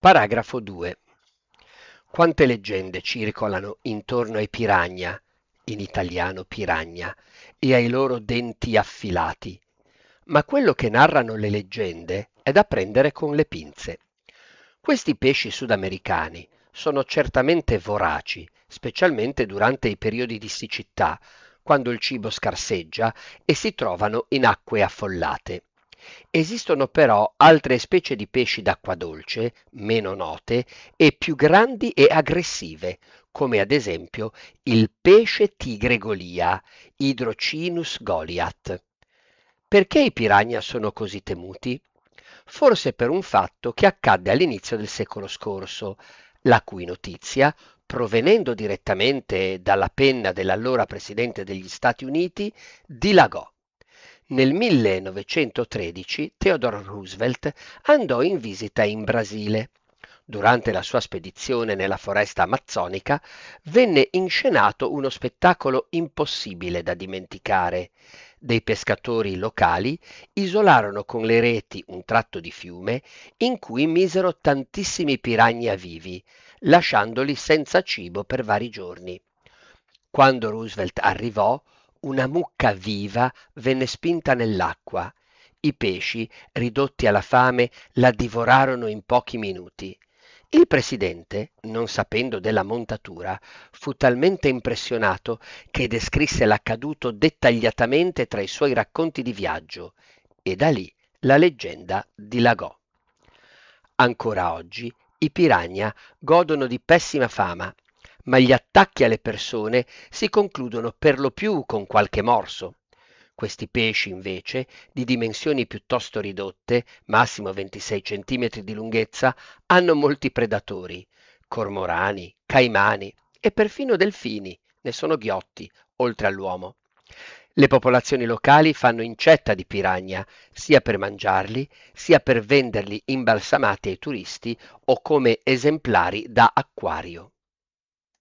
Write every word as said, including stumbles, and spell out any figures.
Paragrafo due. Quante leggende circolano intorno ai piranha, in italiano piragna, e ai loro denti affilati. Ma quello che narrano le leggende è da prendere con le pinze. Questi pesci sudamericani sono certamente voraci, specialmente durante i periodi di siccità, quando il cibo scarseggia e si trovano in acque affollate. Esistono però altre specie di pesci d'acqua dolce, meno note e più grandi e aggressive, come ad esempio il pesce tigre golia, Hydrocinus goliath. Perché i piranha sono così temuti? Forse per un fatto che accadde all'inizio del secolo scorso, la cui notizia, provenendo direttamente dalla penna dell'allora presidente degli Stati Uniti, dilagò. Nel millenovecentotredici Theodore Roosevelt andò in visita in Brasile. Durante la sua spedizione nella foresta amazzonica venne inscenato uno spettacolo impossibile da dimenticare. Dei pescatori locali isolarono con le reti un tratto di fiume in cui misero tantissimi piranha vivi, lasciandoli senza cibo per vari giorni. Quando Roosevelt arrivò, una mucca viva venne spinta nell'acqua. I pesci, ridotti alla fame, la divorarono in pochi minuti. Il presidente, non sapendo della montatura, fu talmente impressionato che descrisse l'accaduto dettagliatamente tra i suoi racconti di viaggio e da lì la leggenda dilagò. Ancora oggi i piranha godono di pessima fama, ma gli attacchi alle persone si concludono per lo più con qualche morso. Questi pesci, invece, di dimensioni piuttosto ridotte, massimo ventisei centimetri di lunghezza, hanno molti predatori: cormorani, caimani e perfino delfini, ne sono ghiotti, oltre all'uomo. Le popolazioni locali fanno incetta di piranha, sia per mangiarli, sia per venderli imbalsamati ai turisti o come esemplari da acquario.